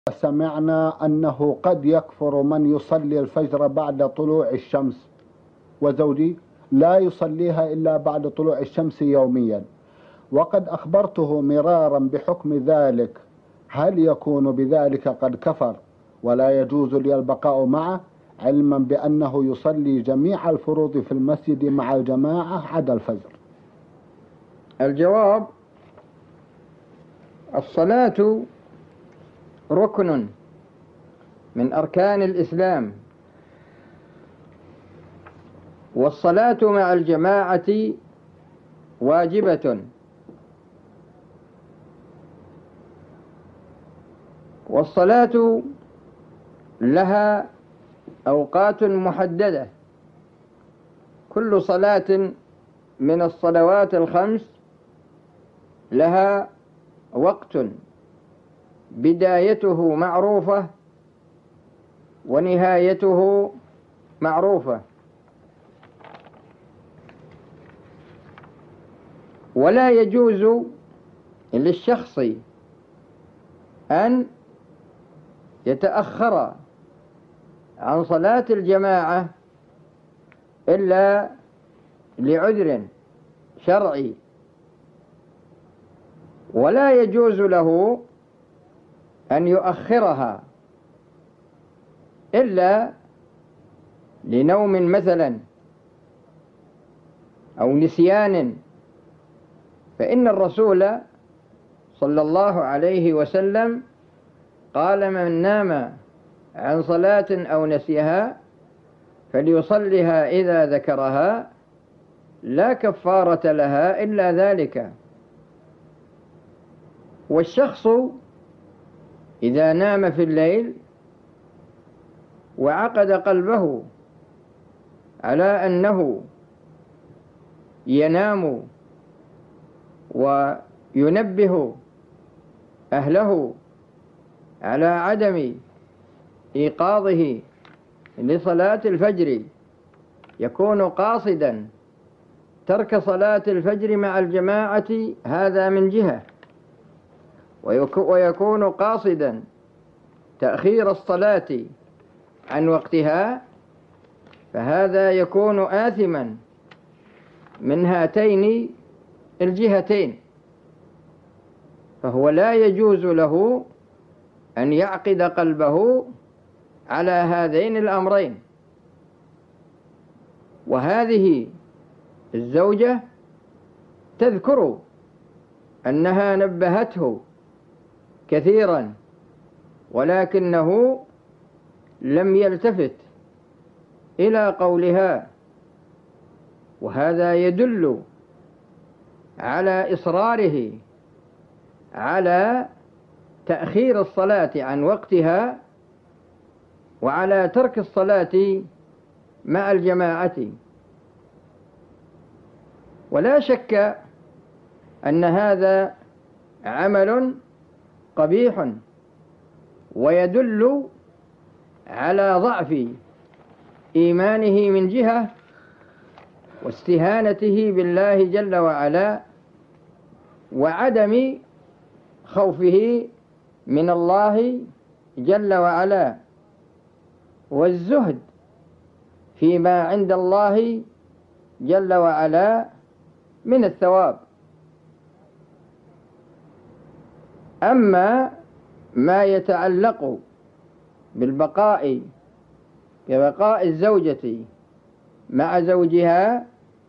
سمعنا أنه قد يكفر من يصلي الفجر بعد طلوع الشمس، وزوجي لا يصليها إلا بعد طلوع الشمس يوميا، وقد أخبرته مرارا بحكم ذلك. هل يكون بذلك قد كفر ولا يجوز لي البقاء معه، علما بأنه يصلي جميع الفروض في المسجد مع الجماعة عدا الفجر؟ الجواب: الصلاة ركن من أركان الإسلام، والصلاة مع الجماعة واجبة، والصلاة لها أوقات محددة. كل صلاة من الصلوات الخمس لها وقت بدايته معروفة ونهايته معروفة، ولا يجوز للشخص أن يتأخر عن صلاة الجماعة إلا لعذر شرعي، ولا يجوز له أن يؤخرها إلا لنوم مثلا أو نسيان، فإن الرسول صلى الله عليه وسلم قال: من نام عن صلاة أو نسيها فليصلها إذا ذكرها، لا كفارة لها إلا ذلك. والشخص إذا نام في الليل وعقد قلبه على أنه ينام وينبه أهله على عدم إيقاظه لصلاة الفجر، يكون قاصدا ترك صلاة الفجر مع الجماعة، هذا من جهة، ويكون قاصدا تأخير الصلاة عن وقتها، فهذا يكون آثما من هاتين الجهتين، فهو لا يجوز له أن يعقد قلبه على هذين الأمرين. وهذه الزوجة تذكر أنها نبهته كثيرا، ولكنه لم يلتفت إلى قولها، وهذا يدل على إصراره على تأخير الصلاة عن وقتها وعلى ترك الصلاة مع الجماعة. ولا شك أن هذا عمل قبيح، ويدل على ضعف إيمانه من جهة، واستهانته بالله جل وعلا، وعدم خوفه من الله جل وعلا، والزهد فيما عند الله جل وعلا من الثواب. أما ما يتعلق بالبقاء كبقاء الزوجة مع زوجها،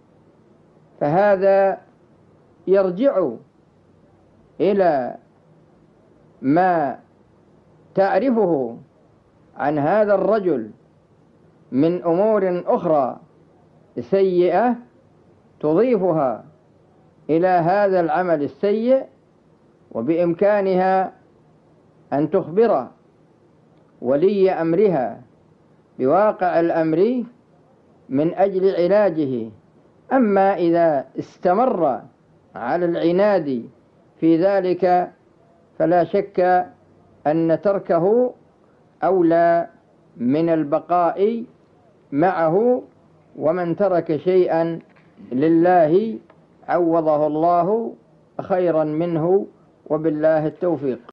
فهذا يرجع إلى ما تعرفه عن هذا الرجل من أمور أخرى سيئة تضيفها إلى هذا العمل السيء، وبإمكانها أن تخبر ولي أمرها بواقع الأمر من أجل علاجه. أما إذا استمر على العناد في ذلك فلا شك أن تركه أولى من البقاء معه، ومن ترك شيئا لله عوضه الله خيرا منه، وبالله التوفيق.